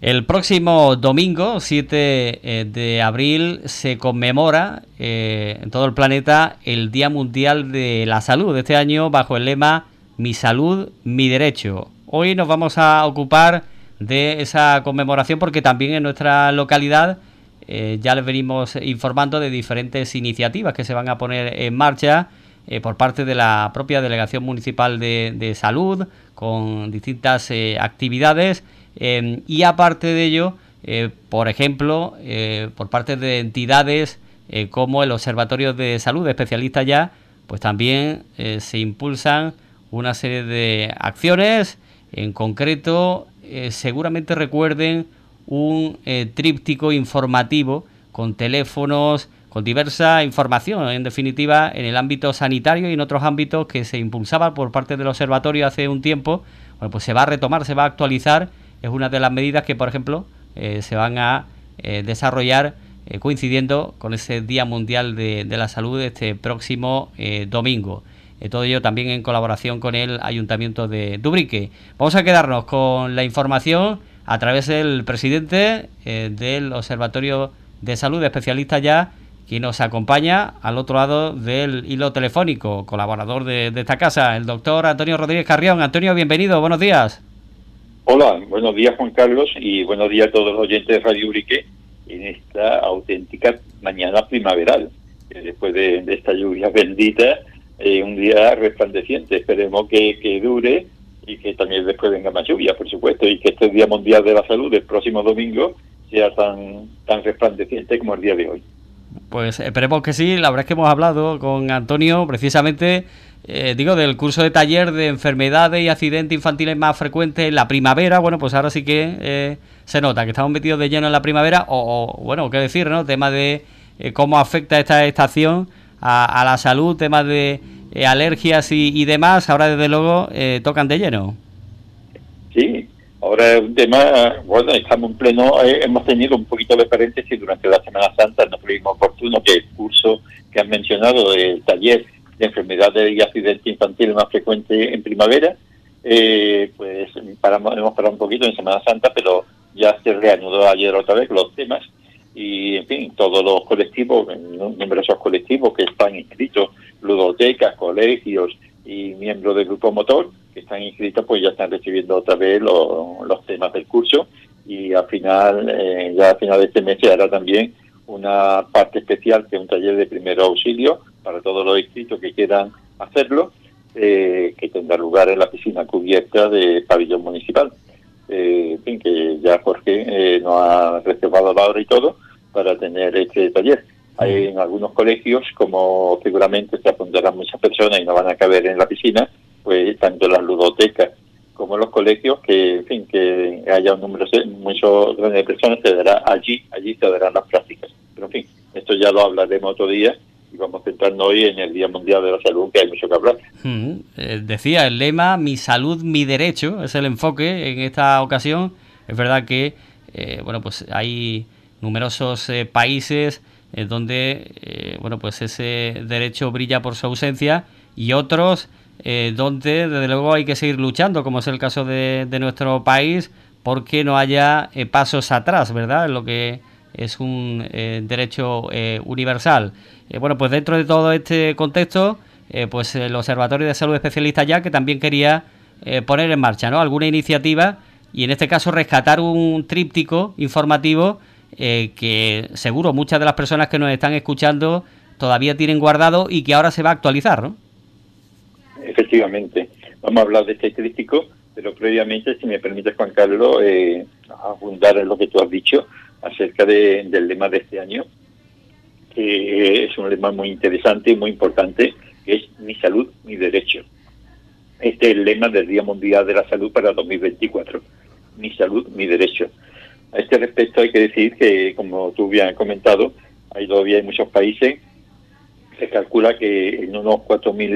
El próximo domingo, 7 de abril, se conmemora en todo el planeta el Día Mundial de la Salud, este año bajo el lema Mi salud, mi derecho. Hoy nos vamos a ocupar de esa conmemoración porque también en nuestra localidad ya les venimos informando de diferentes iniciativas que se van a poner en marcha por parte de la propia Delegación Municipal de Salud, con distintas actividades. Y aparte de ello, por ejemplo, por parte de entidades como el Observatorio de Salud, especialistas ya, pues también se impulsan una serie de acciones. En concreto, seguramente recuerden un tríptico informativo con teléfonos, con diversa información, en definitiva, en el ámbito sanitario y en otros ámbitos que se impulsaba por parte del observatorio hace un tiempo. Bueno, pues se va a retomar, se va a actualizar. Es una de las medidas que, por ejemplo, se van a desarrollar coincidiendo con ese Día Mundial de la Salud este próximo domingo. Todo ello también en colaboración con el Ayuntamiento de Ubrique. Vamos a quedarnos con la información a través del presidente del Observatorio de Salud, especialista ya, quien nos acompaña al otro lado del hilo telefónico, colaborador de esta casa, el doctor Antonio Rodríguez Carrión. Antonio, bienvenido, buenos días. Hola, buenos días Juan Carlos y buenos días a todos los oyentes de Radio Ubrique en esta auténtica mañana primaveral, después de esta lluvia bendita, un día resplandeciente. Esperemos que dure y que también después venga más lluvia, por supuesto, y que este Día Mundial de la Salud, el próximo domingo, sea tan resplandeciente como el día de hoy. Pues esperemos que sí. La verdad es que hemos hablado con Antonio precisamente del curso de taller de enfermedades y accidentes infantiles más frecuentes en la primavera. Bueno, pues ahora sí que se nota que estamos metidos de lleno en la primavera, bueno, qué decir, ¿no? Tema de cómo afecta esta estación a la salud, temas de alergias y demás, ahora desde luego tocan de lleno. Sí, ahora es un tema, bueno, estamos en pleno, hemos tenido un poquito de paréntesis durante la Semana Santa, no creímos oportuno que el curso que han mencionado, el taller de enfermedades y accidentes infantiles más frecuentes en primavera, pues hemos parado un poquito en Semana Santa, pero ya se reanudó ayer otra vez los temas y, en fin, todos los colectivos, numerosos colectivos que están inscritos, ludotecas, colegios y miembros del grupo motor que están inscritos, pues ya están recibiendo otra vez los temas del curso y al final, ya al final de este mes se hará también una parte especial que es un taller de primer auxilio para todos los inscritos que quieran hacerlo, que tendrá lugar en la piscina cubierta del pabellón municipal. En fin, que ya Jorge nos ha reservado la hora y todo para tener este taller. Hay en algunos colegios, como seguramente se apuntarán muchas personas y no van a caber en la piscina, pues tanto las ludotecas como los colegios, que en fin, que haya un número mucho grande de personas, allí se darán las prácticas. Pero en fin, esto ya lo hablaremos otro día y vamos a centrarnos hoy en el Día Mundial de la Salud, que hay mucho que hablar. Decía el lema, mi salud, mi derecho, es el enfoque en esta ocasión. Es verdad que, bueno, pues hay numerosos países donde, bueno, pues ese derecho brilla por su ausencia y otros donde, desde luego, hay que seguir luchando, como es el caso de nuestro país, porque no haya pasos atrás, ¿verdad?, en lo que es un derecho universal. Bueno, pues dentro de todo este contexto, pues el Observatorio de Salud Especialista ya, que también quería poner en marcha, ¿no?, alguna iniciativa y en este caso rescatar un tríptico informativo que seguro muchas de las personas que nos están escuchando todavía tienen guardado y que ahora se va a actualizar, ¿no? Efectivamente. Vamos a hablar de este tríptico, pero previamente, si me permites, Juan Carlos, abundar en lo que tú has dicho acerca del lema de este año, que es un lema muy interesante y muy importante, que es mi salud, mi derecho. Este es el lema del Día Mundial de la Salud para 2024. Mi salud, mi derecho. A este respecto hay que decir que, como tú bien has comentado, todavía hay muchos países. Se calcula que en unos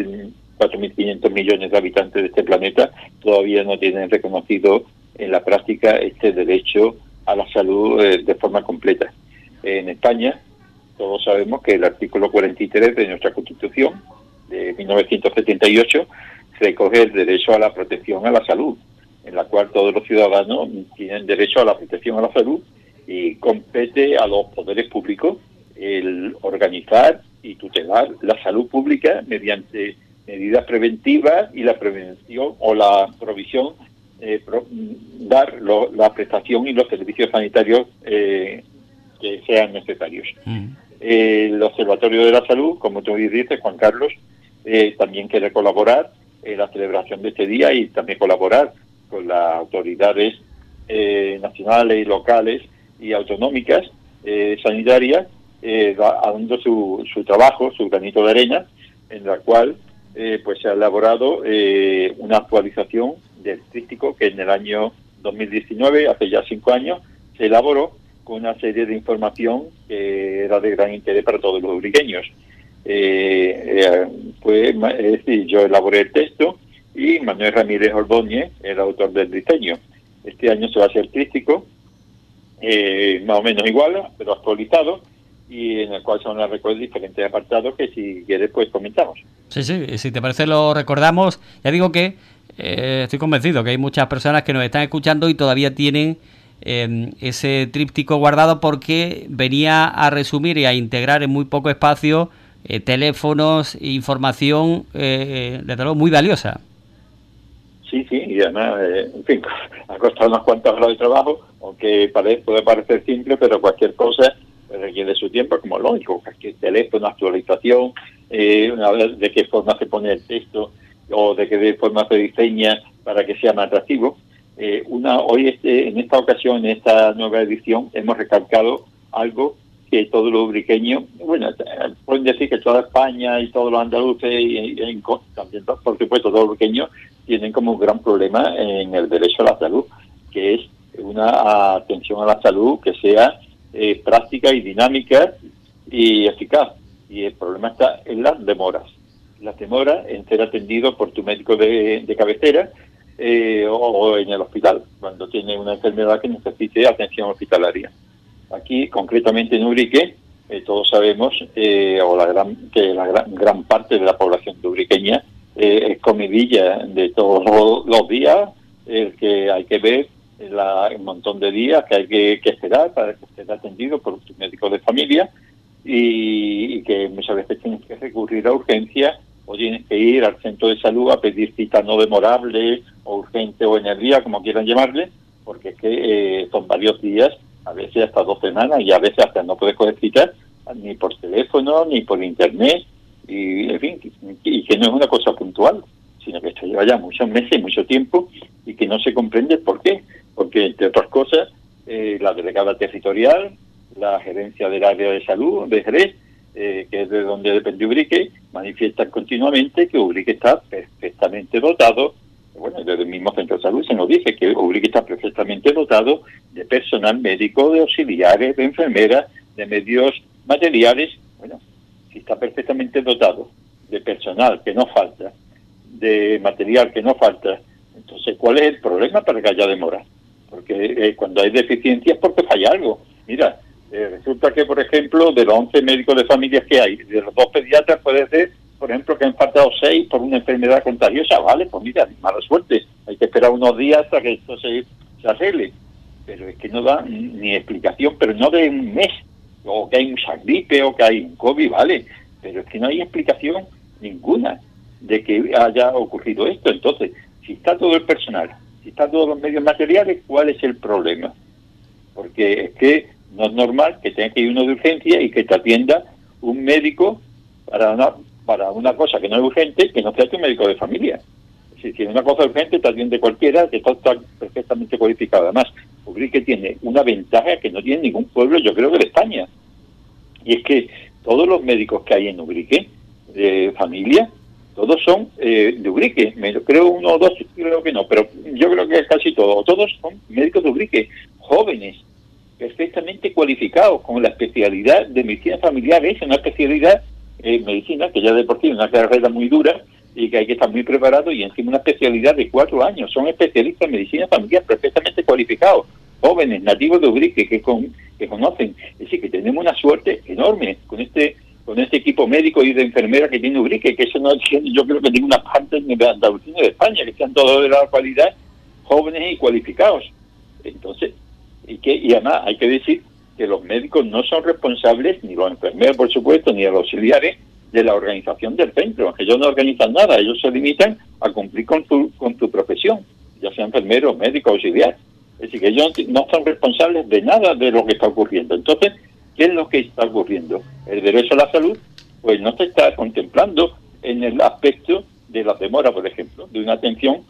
4.500 millones de habitantes de este planeta todavía no tienen reconocido en la práctica este derecho a la salud de forma completa. En España, todos sabemos que el artículo 43 de nuestra Constitución de 1978 recoge el derecho a la protección a la salud. en la cual todos los ciudadanos tienen derecho a la protección a la salud y compete a los poderes públicos el organizar y tutelar la salud pública mediante medidas preventivas y la prevención o la provisión, dar la prestación y los servicios sanitarios que sean necesarios. El Observatorio de la Salud, como tú dices, Juan Carlos, también quiere colaborar en la celebración de este día y también colaborar con las autoridades nacionales y locales y autonómicas sanitarias, dando su trabajo, su granito de arena, en la cual pues se ha elaborado una actualización del tríptico que en el año 2019, hace ya 5 años, se elaboró con una serie de información que era de gran interés para todos los ubriqueños. Yo elaboré el texto y Manuel Ramírez Ordóñez, el autor del diseño. Este año se va a hacer tríptico, más o menos igual, pero actualizado, y en el cual se van a recordar diferentes apartados que si quieres pues comentamos. Sí, si te parece lo recordamos. Ya digo que estoy convencido que hay muchas personas que nos están escuchando y todavía tienen ese tríptico guardado, porque venía a resumir y a integrar en muy poco espacio teléfonos, información, desde luego muy valiosa. Sí, y además, en fin, ha costado unas cuantas horas de trabajo, aunque puede parecer simple, pero cualquier cosa requiere su tiempo, como lógico, cualquier teléfono, actualización, de qué forma se pone el texto o de qué forma se diseña para que sea más atractivo. Hoy, en esta ocasión, en esta nueva edición, hemos recalcado algo que todos los ubriqueños, bueno, pueden decir que toda España y todos los andaluces y también, por supuesto, todos los ubriqueños tienen como un gran problema en el derecho a la salud, que es una atención a la salud que sea práctica y dinámica y eficaz. Y el problema está en las demoras. Las demoras en ser atendido por tu médico de cabecera o en el hospital, cuando tiene una enfermedad que necesite atención hospitalaria. Aquí, concretamente en Ubrique, todos sabemos que la gran parte de la población ubriqueña es comidilla de todos los días, que hay que ver un montón de días que hay que esperar para que esté atendido por tu médico de familia y que muchas veces tienes que recurrir a urgencias o tienes que ir al centro de salud a pedir cita no demorable o urgente o en el día, como quieran llamarle, porque es que son varios días, a veces hasta 2 semanas y a veces hasta no puedes coger citas ni por teléfono ni por internet y en fin, y que no es una cosa puntual, sino que esto lleva ya muchos meses, mucho tiempo y que no se comprende por qué. Porque, entre otras cosas, la delegada territorial, la gerencia del área de salud de Jerez, que es de donde depende Ubrique, manifiestan continuamente que Ubrique está perfectamente dotado. Bueno, desde el mismo centro de salud se nos dice que Ubrique está perfectamente dotado de personal médico, de auxiliares, de enfermeras, de medios materiales. Bueno, si está perfectamente dotado de personal que no falta, de material que no falta, entonces, ¿cuál es el problema para que haya demora? Porque cuando hay deficiencias es porque falla algo. Mira, resulta que, por ejemplo, de los 11 médicos de familias que hay, de los 2 pediatras puede ser, por ejemplo, que han faltado 6 por una enfermedad contagiosa. Vale, pues mira, mala suerte. Hay que esperar unos días hasta que esto se arregle. Pero es que no da ni explicación, pero no de un mes, o que hay mucha gripe, o que hay un COVID, vale. Pero es que no hay explicación ninguna de que haya ocurrido esto. Entonces, si está todo el personal, si están todos los medios materiales, ¿cuál es el problema? Porque es que no es normal que tenga que ir uno de urgencia y que te atienda un médico para una cosa que no es urgente, que no sea tu médico de familia. Si tiene una cosa urgente, te atiende cualquiera, que está perfectamente cualificado. Además, Ubrique tiene una ventaja que no tiene ningún pueblo, yo creo que de España. Y es que todos los médicos que hay en Ubrique, de familia, todos son de Ubrique. Creo 1 o 2, creo que no, pero yo creo que casi todos. Todos son médicos de Ubrique, jóvenes, perfectamente cualificados, con la especialidad de medicina familiar. Es una especialidad medicina, que ya de por sí es una carrera muy dura y que hay que estar muy preparado, y encima una especialidad de 4 años. Son especialistas en medicina familiar perfectamente cualificados, jóvenes, nativos de Ubrique, que conocen. Es decir, que tenemos una suerte enorme con este equipo médico y de enfermera que tiene Ubrique, que eso no tiene, yo creo que ninguna parte ni de Andalucía ni de España, que sean todos de la cualidad, jóvenes y cualificados. Entonces, y además hay que decir que los médicos no son responsables, ni los enfermeros, por supuesto, ni los auxiliares, de la organización del centro. Ellos no organizan nada, ellos se limitan a cumplir con tu profesión, ya sea enfermero, médico, auxiliar. Es decir, que ellos no son responsables de nada de lo que está ocurriendo. Entonces, ¿qué es lo que está ocurriendo? El derecho a la salud, pues no se está contemplando en el aspecto de la demora, por ejemplo, de una atención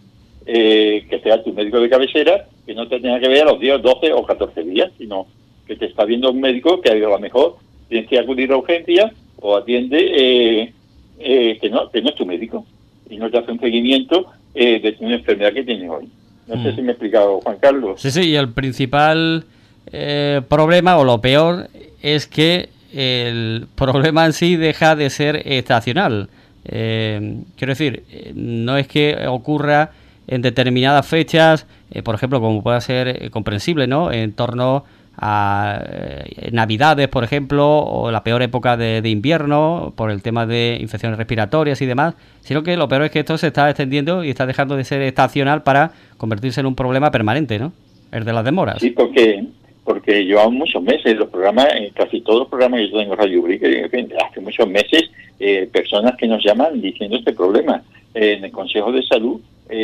que sea tu médico de cabecera, que no te tenga que ver a los días 12 o 14 días, sino que te está viendo un médico que a lo mejor tienes que acudir a urgencia o atiende que no es tu médico y no te hace un seguimiento de una enfermedad que tienes hoy. No sé si me he explicado, Juan Carlos. Sí, y el principal problema, o lo peor, es que el problema en sí deja de ser estacional. Quiero decir, no es que ocurra en determinadas fechas, por ejemplo, como pueda ser comprensible, ¿no?, en torno a Navidades, por ejemplo, o la peor época de invierno, por el tema de infecciones respiratorias y demás, sino que lo peor es que esto se está extendiendo y está dejando de ser estacional para convertirse en un problema permanente, ¿no?, el de las demoras. Sí, porque llevamos muchos meses, los programas, casi todos los programas que yo tengo en Radio Ubrique, en fin, hace muchos meses, personas que nos llaman diciendo este problema. En el Consejo de Salud,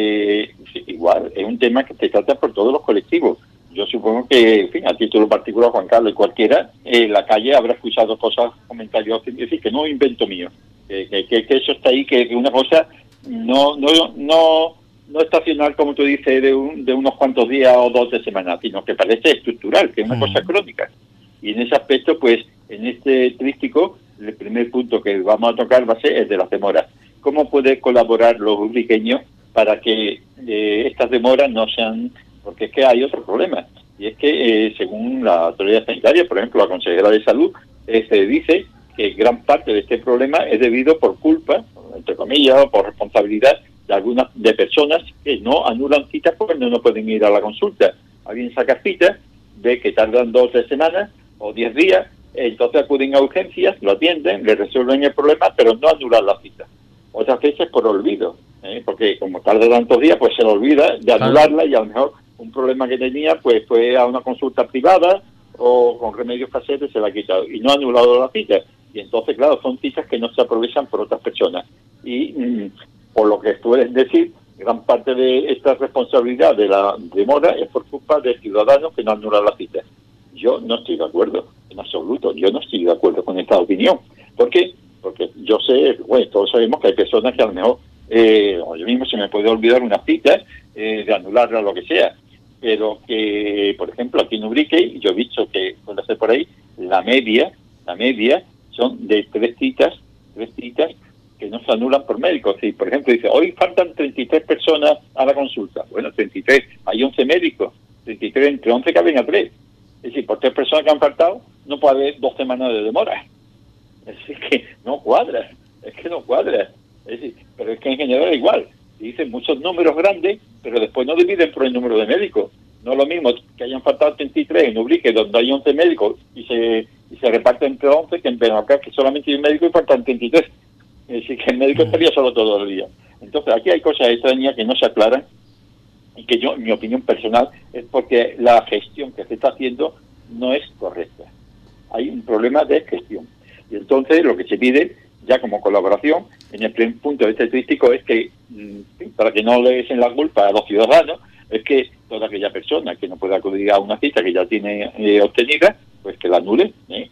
igual, es un tema que se trata por todos los colectivos. Yo supongo que, en fin, a título particular, Juan Carlos y cualquiera, la calle habrá escuchado cosas, comentarios, es decir, que no es invento mío, que eso está ahí, que una cosa no estacional, como tú dices, de unos cuantos días o 2 semanas, sino que parece estructural, que es una cosa crónica. Y en ese aspecto, pues, en este tríptico, el primer punto que vamos a tocar va a ser el de las demoras. ¿Cómo puede colaborar los ubriqueños para que estas demoras no sean...? Porque es que hay otro problema, y es que según la autoridad sanitaria, por ejemplo, la consejera de salud, se dice que gran parte de este problema es debido por culpa, entre comillas, o por responsabilidad de personas que no anulan citas porque no pueden ir a la consulta. Alguien saca citas, ve que tardan 2 o 3 semanas o 10 días, entonces acuden a urgencias, lo atienden, le resuelven el problema, pero no anulan la cita. Otras veces por olvido, porque como tarda tantos días, pues se le olvida de anularla y a lo mejor un problema que tenía, pues fue a una consulta privada o con remedios caseros se la ha quitado y no ha anulado la cita. Y entonces, claro, son citas que no se aprovechan por otras personas. Y por lo que puedes decir, gran parte de esta responsabilidad de la demora es por culpa de ciudadanos que no anulan la cita. Yo no estoy de acuerdo, en absoluto. Yo no estoy de acuerdo con esta opinión. ¿Por qué? Porque yo sé, bueno, todos sabemos que hay personas que a lo mejor, yo mismo se me puede olvidar una cita, de anularla o lo que sea. Pero que, por ejemplo, aquí en Ubrique, yo he visto que, cuando hace por ahí, la media son de 3 citas que no se anulan por médicos. Si, por ejemplo, dice, hoy faltan 33 personas a la consulta. Bueno, 33, hay 11 médicos, 33 entre 11 caben a 3. Es decir, por 3 personas que han faltado, no puede haber 2 semanas de demora. Es decir, que no cuadra, es decir, pero es que en general es igual. Dicen muchos números grandes, pero después no dividen por el número de médicos. No es lo mismo que hayan faltado 33 en Ubrique, donde hay 11 médicos, y se reparten entre 11, que en Benaucá, que solamente hay un médico y faltan 33. Es decir, que el médico estaría solo todo el día. Entonces, aquí hay cosas extrañas que no se aclaran, y que yo, mi opinión personal, es porque la gestión que se está haciendo no es correcta. Hay un problema de gestión. Y entonces, lo que se pide, ya como colaboración, en el primer punto de este tríptico, es que, para que no le echen la culpa a los ciudadanos, es que toda aquella persona que no pueda acudir a una cita que ya tiene obtenida, pues que la anule.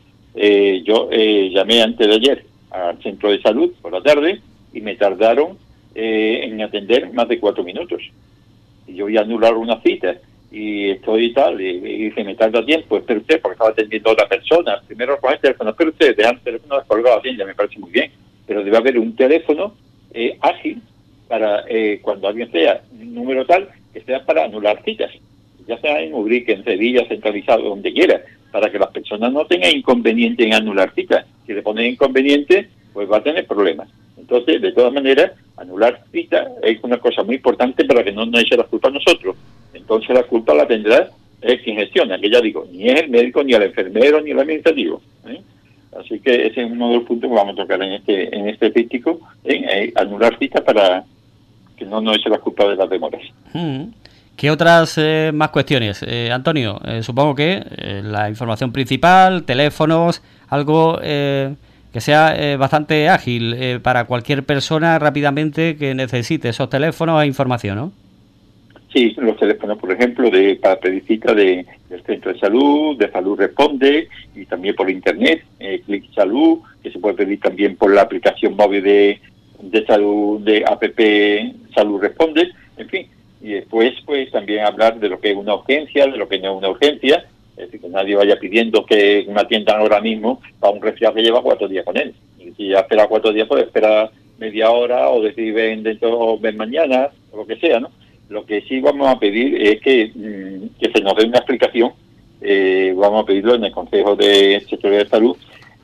Yo llamé antes de ayer al centro de salud por la tarde y me tardaron en atender más de 4 minutos. Y yo voy a anular una cita y estoy y tal, y se me tarda tiempo, espero usted, porque estaba atendiendo a otra persona. Primero con el teléfono, espero usted, dejar el teléfono descolgado, ya me parece muy bien, pero debe haber un teléfono ágil para cuando alguien sea un número tal, que sea para anular citas, ya sea en Ubrique, en Sevilla, centralizado, donde quiera, para que las personas no tengan inconveniente en anular citas. Si le ponen inconveniente, pues va a tener problemas. Entonces, de todas maneras, anular citas es una cosa muy importante para que no nos eche la culpa a nosotros. Entonces la culpa la tendrá quien gestiona, que ya digo, ni es el médico, ni el enfermero, ni el administrativo. Así que ese es uno de los puntos que vamos a tocar en este tríptico, anular citas para que no nos eche la culpa de las demoras. ¿Qué otras más cuestiones, Antonio? Supongo que la información principal, teléfonos, algo que sea bastante ágil para cualquier persona rápidamente que necesite esos teléfonos e información, ¿no? Sí, los teléfonos, por ejemplo, para pedir cita del centro de Salud Responde, y también por internet, Clic Salud, que se puede pedir también por la aplicación móvil de salud, de APP Salud Responde, en fin. Y después, pues, también hablar de lo que es una urgencia, de lo que no es una urgencia, es decir, que nadie vaya pidiendo que me atiendan ahora mismo para un resfriado que lleva 4 días con él. Y si ya espera 4 días, pues espera media hora, o decir ven dentro, o ven mañana, o lo que sea, ¿no? Lo que sí vamos a pedir es que se nos dé una explicación, vamos a pedirlo en el Consejo de Sectorial de Salud,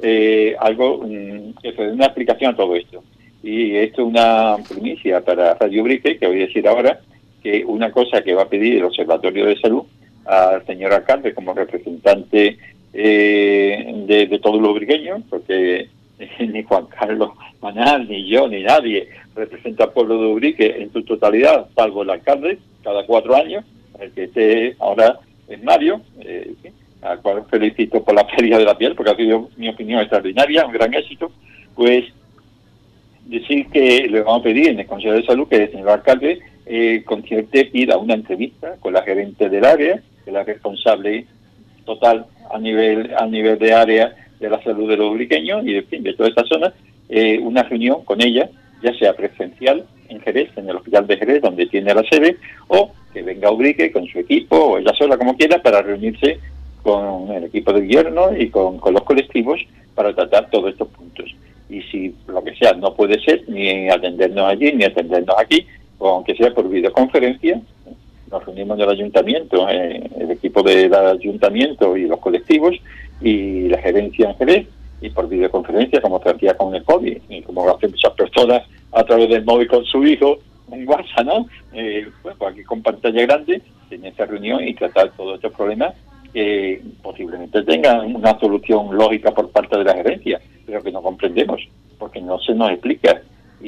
que se dé una explicación a todo esto. Y esto es una primicia para Radio Ubrique, que voy a decir ahora, que una cosa que va a pedir el Observatorio de Salud al señor alcalde como representante de todos los ubriqueños, porque ni Juan Carlos Manal, ni yo, ni nadie representa al pueblo de Ubrique en su totalidad, salvo el alcalde, cada 4 años, el que esté ahora es Mario, al cual felicito por la Feria de la Piel, porque ha sido, mi opinión, extraordinaria, un gran éxito. Pues decir que le vamos a pedir en el Consejo de Salud que el señor alcalde concierte, pida una entrevista con la gerente del área, que es la responsable total a nivel de área de la salud de los ubriqueños y de toda esta zona, una reunión con ella, ya sea presencial en Jerez, en el Hospital de Jerez, donde tiene la sede, o que venga a Ubrique con su equipo, o ella sola, como quiera, para reunirse con el equipo de gobierno y con los colectivos para tratar todos estos puntos. Y si lo que sea no puede ser, ni atendernos allí, ni atendernos aquí, o aunque sea por videoconferencia, nos reunimos en el ayuntamiento, el equipo del ayuntamiento y los colectivos, y la gerencia en Jerez, y por videoconferencia, como se hacía con el COVID, y como hacen muchas personas a través del móvil con su hijo, un WhatsApp, ¿no? Pues aquí con pantalla grande, en esa reunión y tratar todos estos problemas que posiblemente tengan una solución lógica por parte de la gerencia, pero que no comprendemos, porque no se nos explica.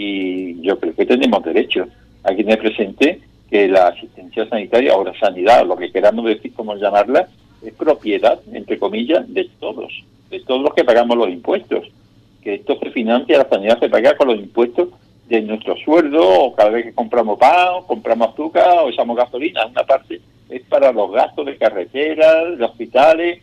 Y yo creo que tenemos derecho. Aquí me presenté que la asistencia sanitaria, o la sanidad, lo que queramos decir, como llamarla, es propiedad, entre comillas, de todos los que pagamos los impuestos. Que esto se financia, la sanidad se paga con los impuestos de nuestro sueldo, o cada vez que compramos pan, o compramos azúcar, o usamos gasolina. Una parte es para los gastos de carreteras, de hospitales,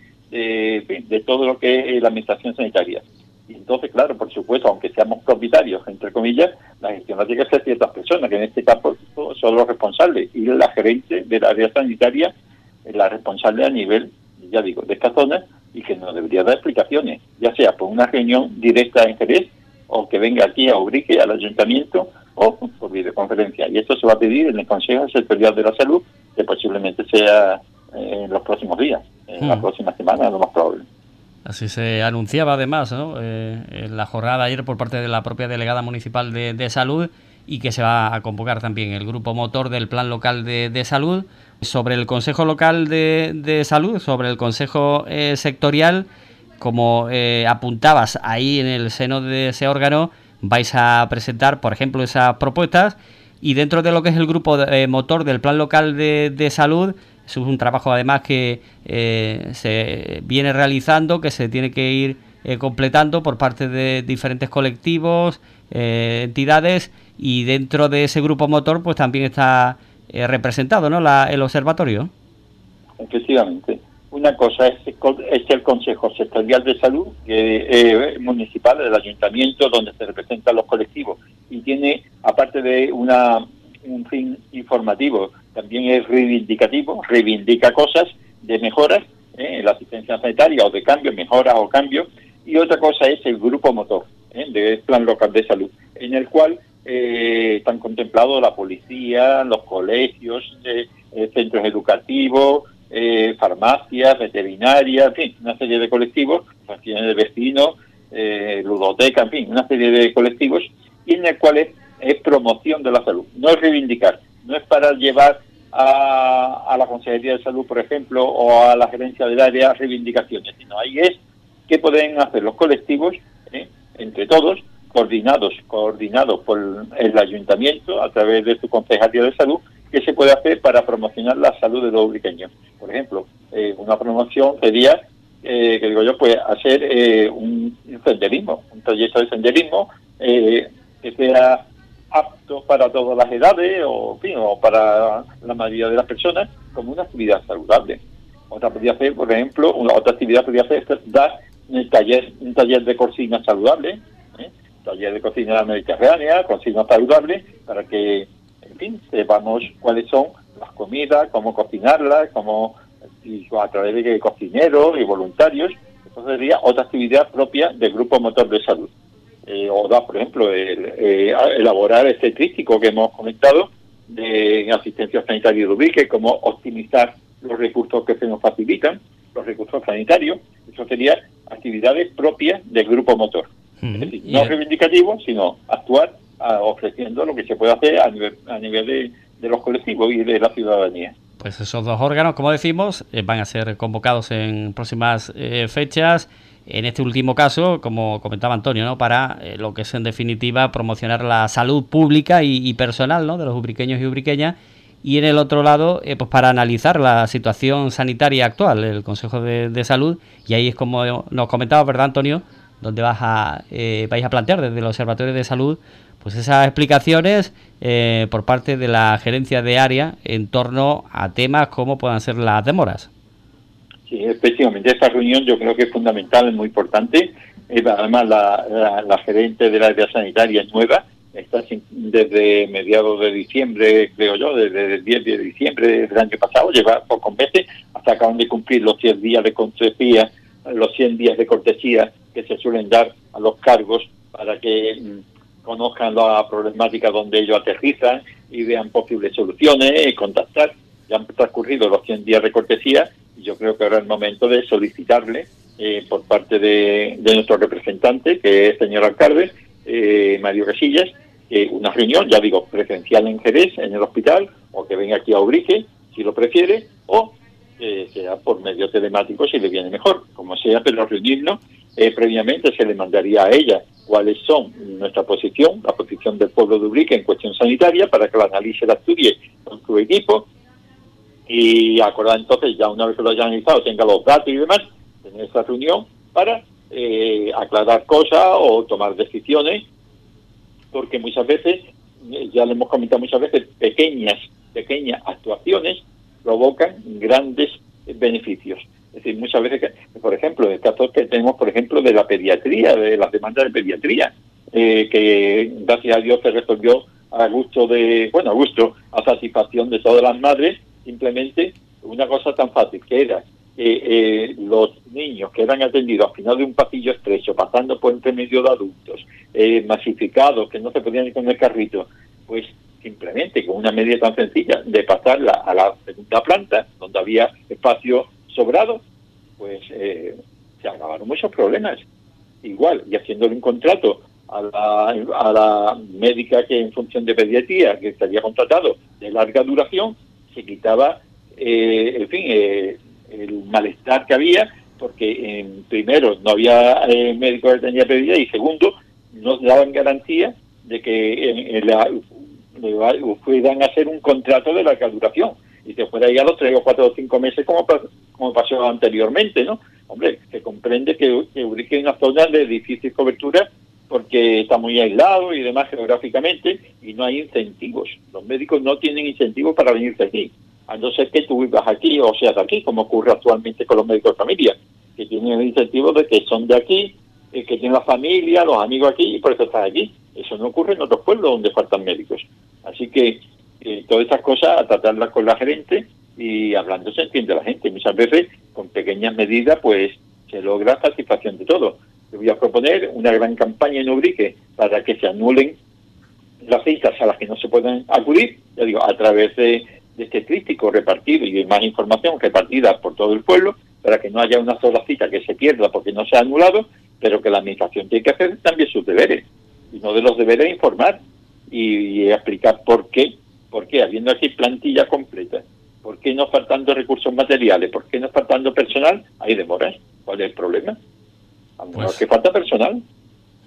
de todo lo que es la administración sanitaria. Y entonces, claro, por supuesto, aunque seamos propietarios, entre comillas, la gestión la tiene que hacer ciertas personas, que en este caso son los responsables. Y la gerente del área sanitaria es la responsable a nivel, ya digo, de esta zona, y que nos debería dar explicaciones, ya sea por una reunión directa en Jerez, o que venga aquí a Ubrique, al ayuntamiento, o por videoconferencia. Y esto se va a pedir en el Consejo Sectorial de la Salud, que posiblemente sea en los próximos días, en la próxima semana, lo más probable. Así se anunciaba además, ¿no? En la jornada ayer por parte de la propia delegada municipal de salud, y que se va a convocar también el grupo motor del Plan Local de Salud. Sobre el Consejo Local de Salud, sobre el Consejo Sectorial, como apuntabas ahí en el seno de ese órgano, vais a presentar, por ejemplo, esas propuestas, y dentro de lo que es el grupo motor del Plan Local de Salud, eso es un trabajo además que se viene realizando, que se tiene que ir completando por parte de diferentes colectivos, entidades, y dentro de ese grupo motor pues también está representado, ¿no?, el observatorio. Efectivamente. Una cosa es el Consejo Sectorial de Salud municipal del ayuntamiento, donde se representan los colectivos, y tiene, aparte de un fin informativo, también es reivindicativo, reivindica cosas de mejoras en la asistencia sanitaria, o de cambio, mejoras o cambios. Y otra cosa es el grupo motor del Plan Local de Salud, en el cual están contemplados la policía, los colegios, centros educativos, farmacias, veterinarias, en fin, una serie de colectivos, asociaciones de vecinos, ludoteca, en fin, una serie de colectivos, y en el cual es promoción de la salud, no es reivindicar, no es para llevar a la Consejería de Salud, por ejemplo, o a la gerencia del área reivindicaciones, sino ahí es qué pueden hacer los colectivos, entre todos, coordinados por el ayuntamiento a través de su Consejería de Salud, ¿qué se puede hacer para promocionar la salud de los ubriqueños? Por ejemplo, una promoción sería, que digo yo, pues hacer un senderismo, un trayecto de senderismo que sea apto para todas las edades o, en fin, o para la mayoría de las personas como una actividad saludable. Otra podría ser, por ejemplo, otra actividad podría ser dar un taller de cocina saludable, taller de cocina mediterránea, cocina saludable, para que, en fin, sepamos cuáles son las comidas, cómo cocinarlas, y a través de cocineros y voluntarios. Eso sería otra actividad propia del Grupo Motor de Salud. O da, por ejemplo, elaborar este tríptico que hemos comentado de asistencia sanitaria de Ubrique, cómo optimizar los recursos que se nos facilitan, los recursos sanitarios. Eso sería actividades propias del Grupo Motor. Es decir, no reivindicativo, sino actuar ofreciendo lo que se puede hacer a nivel de los colectivos y de la ciudadanía. Pues esos dos órganos, como decimos, van a ser convocados en próximas fechas. En este último caso, como comentaba Antonio, ¿no?, para lo que es en definitiva promocionar la salud pública y personal, ¿no?, de los ubriqueños y ubriqueñas. Y en el otro lado, pues para analizar la situación sanitaria actual, el Consejo de Salud. Y ahí es como nos comentaba, ¿verdad, Antonio?, donde vais a plantear desde el Observatorio de Salud pues esas explicaciones por parte de la gerencia de área en torno a temas como puedan ser las demoras. Sí, efectivamente, esta reunión yo creo que es fundamental, es muy importante. Además, la gerente del área sanitaria es nueva, está desde mediados de diciembre, creo yo, desde el 10 de diciembre del año pasado, lleva pocos meses, hasta acaban de cumplir los 100 días de cortesía, los 100 días de cortesía que se suelen dar a los cargos para que conozcan la problemática donde ellos aterrizan y vean posibles soluciones y contactar. Ya han transcurrido los 100 días de cortesía y yo creo que ahora es el momento de solicitarle por parte de nuestro representante, que es el señor alcalde, Mario Casillas, una reunión, ya digo, presencial en Jerez, en el hospital, o que venga aquí a Ubrique, si lo prefiere, o sea por medio telemático, si le viene mejor, como sea, pero reunirnos. Previamente se le mandaría a ella cuáles son nuestra posición, la posición del pueblo de Ubrique en cuestión sanitaria, para que la analice, la estudie con su equipo, y acordar entonces, ya una vez que lo haya analizado, tenga los datos y demás, tener esa reunión para aclarar cosas o tomar decisiones, porque muchas veces, ya lo hemos comentado muchas veces, pequeñas actuaciones provocan grandes beneficios. Es decir, muchas veces, por ejemplo, el caso que tenemos, por ejemplo, de la pediatría, de las demandas de pediatría, que gracias a Dios se resolvió a satisfacción de todas las madres, simplemente una cosa tan fácil que era los niños que eran atendidos al final de un pasillo estrecho, pasando por entre medio de adultos, masificados, que no se podían ir con el carrito, pues simplemente con una medida tan sencilla de pasarla a la segunda planta, donde había espacio sobrado, pues se acabaron muchos problemas. Igual, y haciéndole un contrato a la médica que en función de pediatría, que se había contratado de larga duración, se quitaba, el malestar que había, porque primero no había médico que tenía pediatría, y segundo, no daban garantía de que puedan hacer un contrato de larga duración y se fuera ahí a los 3 o 4 o 5 meses como pasó anteriormente, ¿no? Hombre, se comprende que Ubrique es una zona de difícil cobertura porque está muy aislado y demás geográficamente, y no hay incentivos. Los médicos no tienen incentivos para venirse aquí, a no ser que tú vivas aquí o seas de aquí, como ocurre actualmente con los médicos de familia, que tienen el incentivo de que son de aquí, que tienen la familia, los amigos aquí, y por eso están aquí. Eso no ocurre en otros pueblos donde faltan médicos. Así que todas estas cosas, a tratarlas con la gerente, y hablando se entiende la gente. Muchas veces, con pequeñas medidas, pues se logra satisfacción de todo. Yo voy a proponer una gran campaña en Ubrique para que se anulen las citas a las que no se pueden acudir, ya digo, a través de este tríptico repartido y de más información repartida por todo el pueblo, para que no haya una sola cita que se pierda porque no se ha anulado, pero que la administración tiene que hacer también sus deberes. Y uno de los deberes es informar y explicar por qué, habiendo aquí plantilla completa, por qué no faltando recursos materiales, por qué no faltando personal, hay demoras. ¿Cuál es el problema? A lo mejor que falta personal.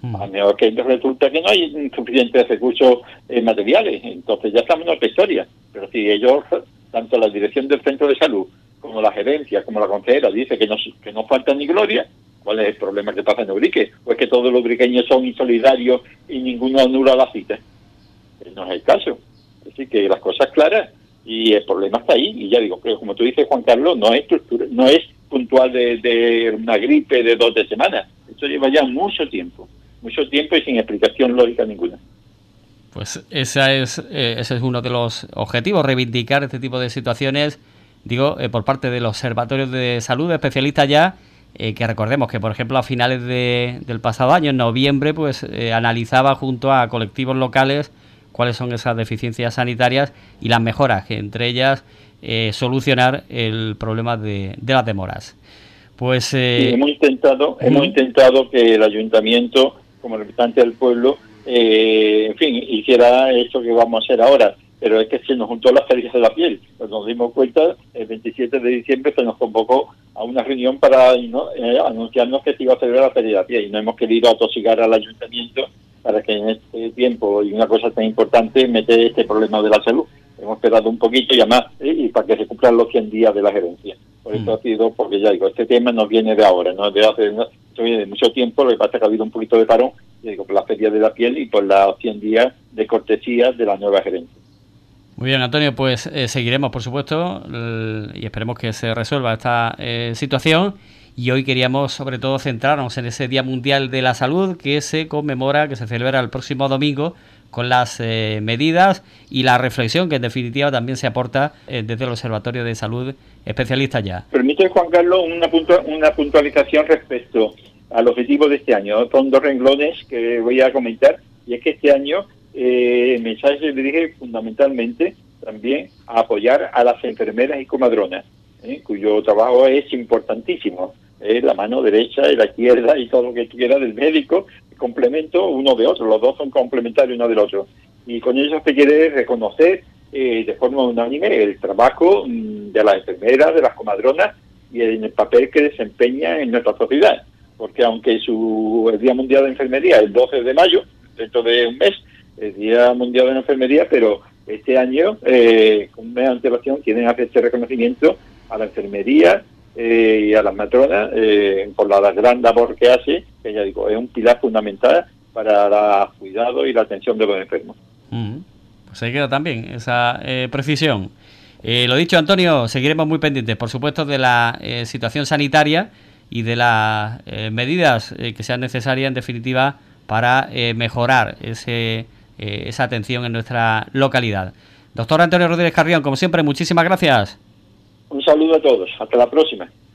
A menos que resulta que no hay suficientes recursos materiales, entonces ya estamos en otra historia. Pero si ellos, tanto la dirección del centro de salud como la gerencia, como la consejera, dice que no falta ni gloria, ¿cuál es el problema que pasa en Ubrique? ¿O es que todos los ubriqueños son insolidarios y ninguno anula la cita? No es el caso. Así que las cosas claras y el problema está ahí. Y ya digo, pero como tú dices, Juan Carlos, no es puntual de una gripe de 2 semanas. Esto lleva ya mucho tiempo y sin explicación lógica ninguna. Pues ese es uno de los objetivos, reivindicar este tipo de situaciones, por parte del Observatorio de Salud, especialistas ya, que recordemos que, por ejemplo, a finales del pasado año, en noviembre, pues analizaba junto a colectivos locales cuáles son esas deficiencias sanitarias y las mejoras, que entre ellas solucionar el problema de las demoras. Pues sí, hemos intentado que el ayuntamiento, como representante del pueblo, hiciera esto que vamos a hacer ahora, pero es que se nos juntó las Feria de la Piel. Cuando nos dimos cuenta, el 27 de diciembre se nos convocó a una reunión para anunciarnos que se iba a celebrar la Feria de la Piel, y no hemos querido atosigar al ayuntamiento para que en este tiempo, y una cosa tan importante, meter este problema de la salud. Hemos esperado un poquito y además, y para que se cumplan los 100 días de la gerencia. Por eso ha sido, porque ya digo, este tema no viene de ahora, no de hace, esto viene de mucho tiempo. Lo que pasa es que ha habido un poquito de parón, por la Feria de la Piel y por los 100 días de cortesía de la nueva gerencia. Muy bien, Antonio, pues seguiremos, por supuesto, y esperemos que se resuelva esta situación. Y hoy queríamos, sobre todo, centrarnos en ese Día Mundial de la Salud que se conmemora, que se celebra el próximo domingo, con las medidas y la reflexión que, en definitiva, también se aporta desde el Observatorio de Salud, especialistas ya. Permite, Juan Carlos, una puntualización respecto al objetivo de este año. Son 2 renglones que voy a comentar, y es que este año el mensaje se dirige fundamentalmente también a apoyar a las enfermeras y comadronas, cuyo trabajo es importantísimo. La mano derecha y la izquierda y todo lo que quiera del médico, complemento uno de otro, los dos son complementarios uno del otro. Y con ello se quiere reconocer de forma unánime el trabajo de las enfermeras, de las comadronas y en el papel que desempeñan en nuestra sociedad. Porque aunque el Día Mundial de Enfermería es el 12 de mayo, dentro de un mes, el Día Mundial de la Enfermería, pero este año, con un mes de antelación, quieren hacer este reconocimiento a la enfermería y a las matronas por la gran labor que hace, que ya digo, es un pilar fundamental para el cuidado y la atención de los enfermos. Pues ahí queda también esa precisión. Lo dicho, Antonio, seguiremos muy pendientes, por supuesto, de la situación sanitaria y de las medidas que sean necesarias, en definitiva, para mejorar esa atención en nuestra localidad. Doctor Antonio Rodríguez Carrión, como siempre, muchísimas gracias. Un saludo a todos. Hasta la próxima.